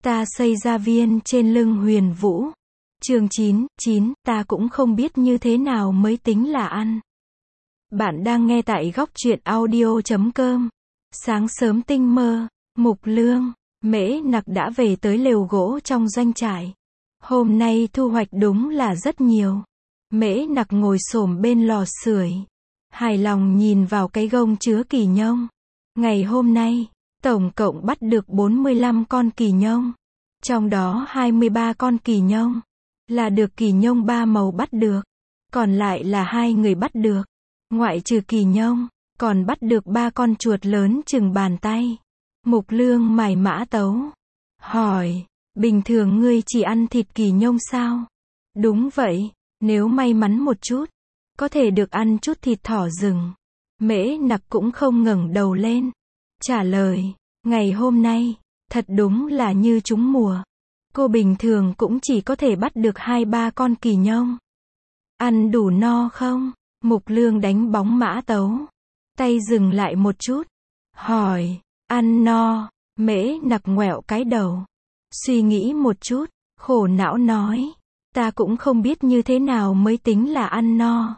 Ta xây gia viên trên lưng Huyền Vũ. Chương 9, ta cũng không biết như thế nào mới tính là ăn. Bạn đang nghe tại góc truyện audio.com. Sáng sớm tinh mơ, Mục Lương, Mễ Nặc đã về tới lều gỗ trong doanh trại. Hôm nay thu hoạch đúng là rất nhiều. Mễ Nặc ngồi xổm bên lò sưởi, hài lòng nhìn vào cái gông chứa kỳ nhông. Ngày hôm nay, tổng cộng bắt được 45 con kỳ nhông. Trong đó 23 con kỳ nhông là được kỳ nhông 3 màu bắt được, còn lại là 2 người bắt được. Ngoại trừ kỳ nhông, còn bắt được 3 con chuột lớn chừng bàn tay. Mục Lương mài mã tấu, hỏi, bình thường ngươi chỉ ăn thịt kỳ nhông sao? Đúng vậy, nếu may mắn một chút, có thể được ăn chút thịt thỏ rừng. Mễ Nặc cũng không ngẩng đầu lên, trả lời, ngày hôm nay, thật đúng là như trúng mùa. Cô bình thường cũng chỉ có thể bắt được 2-3 con kỳ nhông. Ăn đủ no không? Mục Lương đánh bóng mã tấu, tay dừng lại một chút, hỏi, ăn no. Mễ Nặc ngoẹo cái đầu, suy nghĩ một chút, khổ não nói, ta cũng không biết như thế nào mới tính là ăn no.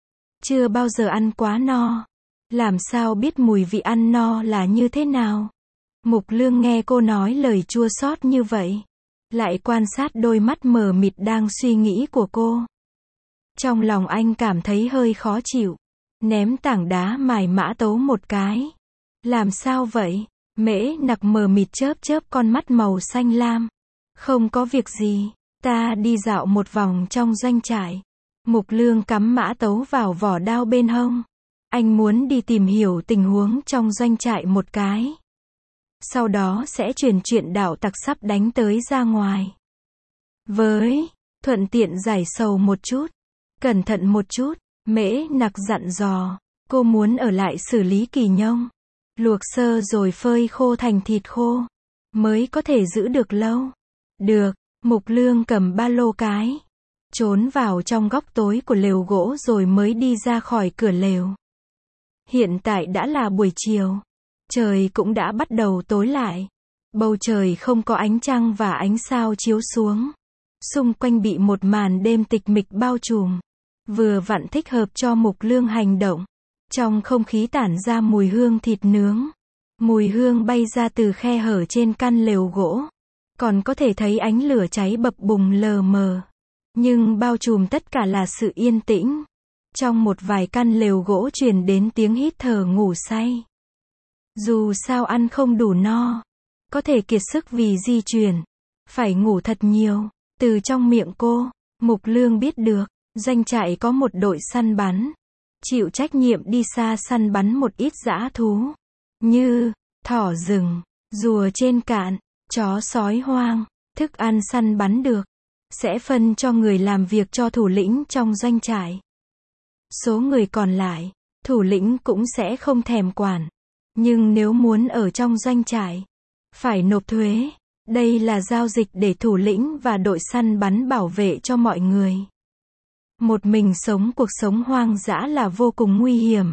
Chưa bao giờ ăn quá no, làm sao biết mùi vị ăn no là như thế nào? Mục Lương nghe cô nói lời chua xót như vậy, lại quan sát đôi mắt mờ mịt đang suy nghĩ của cô. Trong lòng anh cảm thấy hơi khó chịu, ném tảng đá mài mã tấu một cái. Làm sao vậy? Mễ Nặc mờ mịt chớp chớp con mắt màu xanh lam. Không có việc gì, ta đi dạo một vòng trong doanh trại. Mục Lương cắm mã tấu vào vỏ đao bên hông. Anh muốn đi tìm hiểu tình huống trong doanh trại một cái. Sau đó sẽ truyền chuyện đạo tặc sắp đánh tới ra ngoài. Thuận tiện giải sầu một chút. Cẩn thận một chút, Mễ Nặc dặn dò. Cô muốn ở lại xử lý kỳ nhông, luộc sơ rồi phơi khô thành thịt khô, mới có thể giữ được lâu. Được, Mục Lương cầm ba lô cái, trốn vào trong góc tối của lều gỗ rồi mới đi ra khỏi cửa lều. Hiện tại đã là buổi chiều, trời cũng đã bắt đầu tối lại. Bầu trời không có ánh trăng và ánh sao chiếu xuống. Xung quanh bị một màn đêm tịch mịch bao trùm, vừa vặn thích hợp cho Mục Lương hành động. Trong không khí tản ra mùi hương thịt nướng. Mùi hương bay ra từ khe hở trên căn lều gỗ. Còn có thể thấy ánh lửa cháy bập bùng lờ mờ. Nhưng bao trùm tất cả là sự yên tĩnh. Trong một vài căn lều gỗ truyền đến tiếng hít thở ngủ say. Dù sao ăn không đủ no, có thể kiệt sức vì di chuyển, phải ngủ thật nhiều. Từ trong miệng cô, Mục Lương biết được, doanh trại có một đội săn bắn, chịu trách nhiệm đi xa săn bắn một ít dã thú, như thỏ rừng, rùa trên cạn, chó sói hoang. Thức ăn săn bắn được, sẽ phân cho người làm việc cho thủ lĩnh trong doanh trại. Số người còn lại, thủ lĩnh cũng sẽ không thèm quản. Nhưng nếu muốn ở trong doanh trại, phải nộp thuế. Đây là giao dịch để thủ lĩnh và đội săn bắn bảo vệ cho mọi người. Một mình sống cuộc sống hoang dã là vô cùng nguy hiểm.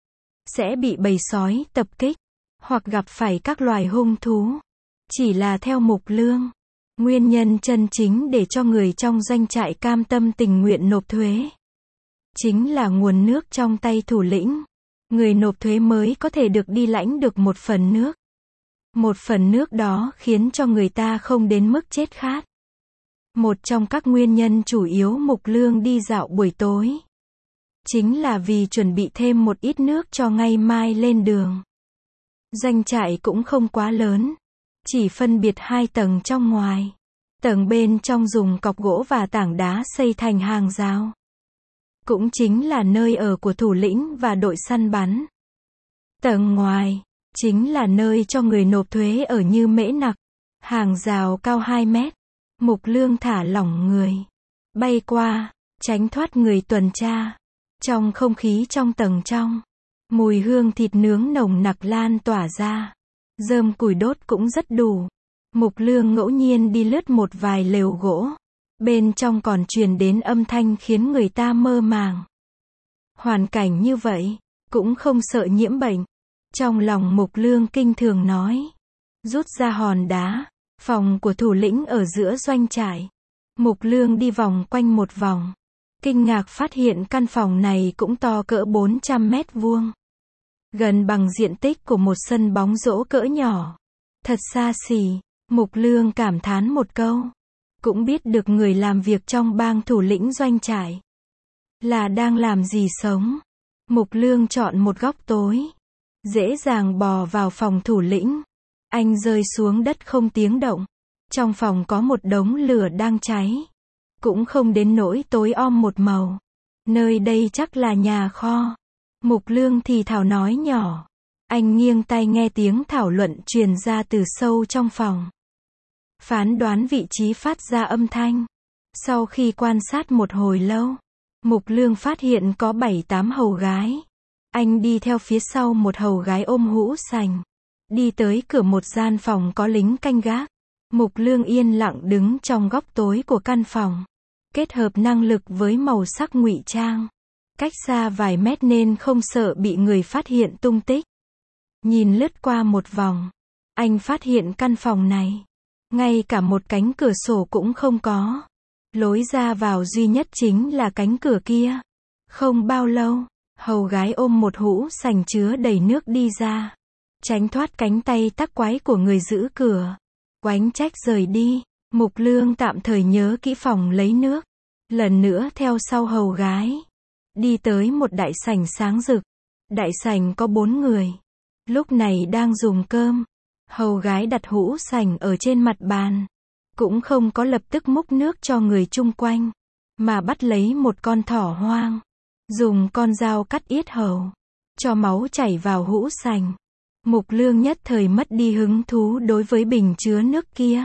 Sẽ bị bầy sói tập kích, hoặc gặp phải các loài hung thú. Chỉ là theo Mục Lương, nguyên nhân chân chính để cho người trong doanh trại cam tâm tình nguyện nộp thuế, chính là nguồn nước trong tay thủ lĩnh. Người nộp thuế mới có thể được đi lãnh được một phần nước. Một phần nước đó khiến cho người ta không đến mức chết khát. Một trong các nguyên nhân chủ yếu Mục Lương đi dạo buổi tối, chính là vì chuẩn bị thêm một ít nước cho ngày mai lên đường. Doanh trại cũng không quá lớn, chỉ phân biệt 2 tầng trong ngoài. Tầng bên trong dùng cọc gỗ và tảng đá xây thành hàng rào. Cũng chính là nơi ở của thủ lĩnh và đội săn bắn. Tầng ngoài, chính là nơi cho người nộp thuế ở như Mễ Nặc. Hàng rào cao 2 mét. Mục Lương thả lỏng người, bay qua, tránh thoát người tuần tra. Trong không khí trong tầng trong, mùi hương thịt nướng nồng nặc lan tỏa ra. Rơm củi đốt cũng rất đủ. Mục Lương ngẫu nhiên đi lướt một vài lều gỗ. Bên trong còn truyền đến âm thanh khiến người ta mơ màng. Hoàn cảnh như vậy, cũng không sợ nhiễm bệnh. Trong lòng Mục Lương kinh thường nói. Rút ra hòn đá, Phòng của thủ lĩnh ở giữa doanh trại. Mục Lương đi vòng quanh một vòng. Kinh ngạc phát hiện căn phòng này cũng to cỡ 400 mét vuông. Gần bằng diện tích của một sân bóng rổ cỡ nhỏ. Thật xa xỉ, Mục Lương cảm thán một câu. Cũng biết được người làm việc trong bang thủ lĩnh doanh trại là đang làm gì sống. Mục Lương chọn một góc tối, dễ dàng bò vào phòng thủ lĩnh. Anh rơi xuống đất không tiếng động. Trong phòng có một đống lửa đang cháy. Cũng không đến nỗi tối om một màu. Nơi đây chắc là nhà kho. Mục Lương thì thào nói nhỏ. Anh nghiêng tai nghe tiếng thảo luận truyền ra từ sâu trong phòng. Phán đoán vị trí phát ra âm thanh. Sau khi quan sát một hồi lâu, Mục Lương phát hiện có 7-8 hầu gái. Anh đi theo phía sau một hầu gái ôm hũ sành. Đi tới cửa một gian phòng có lính canh gác. Mục Lương yên lặng đứng trong góc tối của căn phòng. Kết hợp năng lực với màu sắc ngụy trang. Cách xa vài mét nên không sợ bị người phát hiện tung tích. Nhìn lướt qua một vòng, anh phát hiện căn phòng này, ngay cả một cánh cửa sổ cũng không có. Lối ra vào duy nhất chính là cánh cửa kia. Không bao lâu, hầu gái ôm một hũ sành chứa đầy nước đi ra. Tránh thoát cánh tay tắc quái của người giữ cửa. Oánh trách rời đi. Mục Lương tạm thời nhớ kỹ phòng lấy nước. Lần nữa theo sau hầu gái. Đi tới một đại sảnh sáng rực. Đại sảnh có 4 người. Lúc này đang dùng cơm. Hầu gái đặt hũ sành ở trên mặt bàn. Cũng không có lập tức múc nước cho người chung quanh. Mà bắt lấy một con thỏ hoang. Dùng con dao cắt yết hầu. Cho máu chảy vào hũ sành. Mục Lương nhất thời mất đi hứng thú đối với bình chứa nước kia.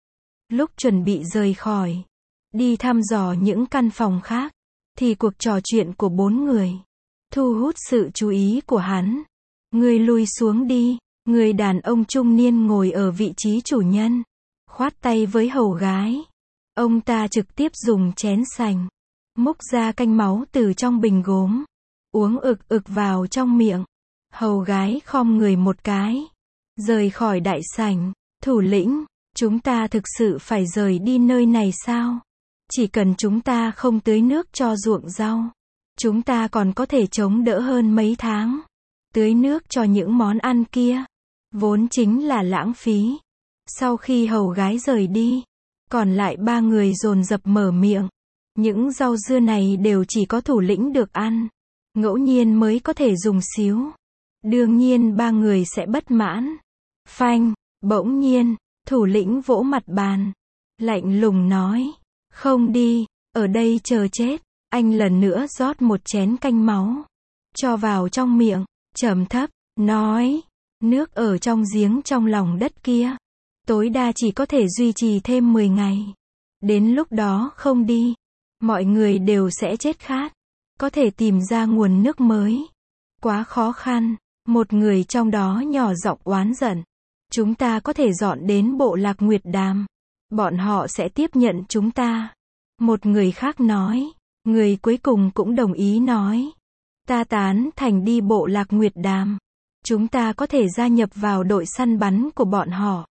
Lúc chuẩn bị rời khỏi, đi thăm dò những căn phòng khác, thì cuộc trò chuyện của 4 người thu hút sự chú ý của hắn. Người lui xuống đi. Người đàn ông trung niên ngồi ở vị trí chủ nhân, khoát tay với hầu gái. Ông ta trực tiếp dùng chén sành, múc ra canh máu từ trong bình gốm, uống ực ực vào trong miệng. Hầu gái khom người một cái, rời khỏi đại sảnh. Thủ lĩnh, chúng ta thực sự phải rời đi nơi này sao? Chỉ cần chúng ta không tưới nước cho ruộng rau, chúng ta còn có thể chống đỡ hơn mấy tháng. Tưới nước cho những món ăn kia, vốn chính là lãng phí. Sau khi hầu gái rời đi, còn lại 3 người dồn dập mở miệng. Những rau dưa này đều chỉ có thủ lĩnh được ăn. Ngẫu nhiên mới có thể dùng xíu. Đương nhiên 3 người sẽ bất mãn. Phanh, bỗng nhiên, thủ lĩnh vỗ mặt bàn. Lạnh lùng nói. Không đi, ở đây chờ chết. Anh lần nữa rót một chén canh máu. Cho vào trong miệng, trầm thấp, nói. Nước ở trong giếng trong lòng đất kia. Tối đa chỉ có thể duy trì thêm 10 ngày. Đến lúc đó không đi, mọi người đều sẽ chết khát. Có thể tìm ra nguồn nước mới. Quá khó khăn. Một người trong đó nhỏ giọng oán giận. Chúng ta có thể dọn đến bộ lạc Nguyệt Đàm. Bọn họ sẽ tiếp nhận chúng ta. Một người khác nói. Người cuối cùng cũng đồng ý nói. Ta tán thành đi bộ lạc Nguyệt Đàm. Chúng ta có thể gia nhập vào đội săn bắn của bọn họ.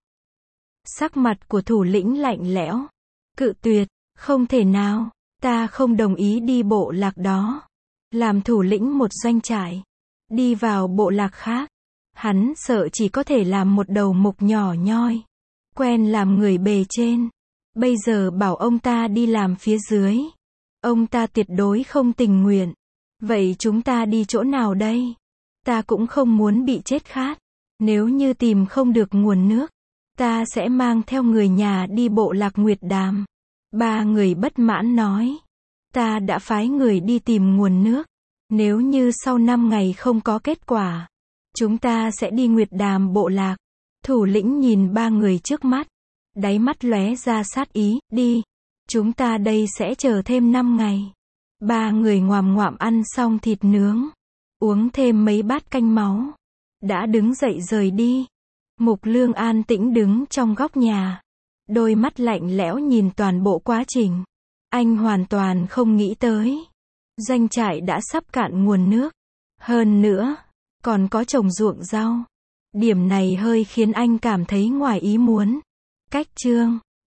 Sắc mặt của thủ lĩnh lạnh lẽo. Cự tuyệt, không thể nào. Ta không đồng ý đi bộ lạc đó. Làm thủ lĩnh một doanh trại. Đi vào bộ lạc khác. Hắn sợ chỉ có thể làm một đầu mục nhỏ nhoi. Quen làm người bề trên. Bây giờ bảo ông ta đi làm phía dưới. Ông ta tuyệt đối không tình nguyện. Vậy chúng ta đi chỗ nào đây? Ta cũng không muốn bị chết khát. Nếu như tìm không được nguồn nước, ta sẽ mang theo người nhà đi bộ lạc Nguyệt Đàm. 3 người bất mãn nói. Ta đã phái người đi tìm nguồn nước. Nếu như sau 5 ngày không có kết quả, chúng ta sẽ đi Nguyệt Đàm bộ lạc. Thủ lĩnh nhìn 3 người trước mắt. Đáy mắt lóe ra sát ý. Đi. Chúng ta đây sẽ chờ thêm 5 ngày. 3 người ngoạm ngoạm ăn xong thịt nướng. Uống thêm mấy bát canh máu. Đã đứng dậy rời đi. Mục Lương an tĩnh đứng trong góc nhà. Đôi mắt lạnh lẽo nhìn toàn bộ quá trình. Anh hoàn toàn không nghĩ tới. Doanh trại đã sắp cạn nguồn nước. Hơn nữa, còn có trồng ruộng rau. Điểm này hơi khiến anh cảm thấy ngoài ý muốn. Cách chương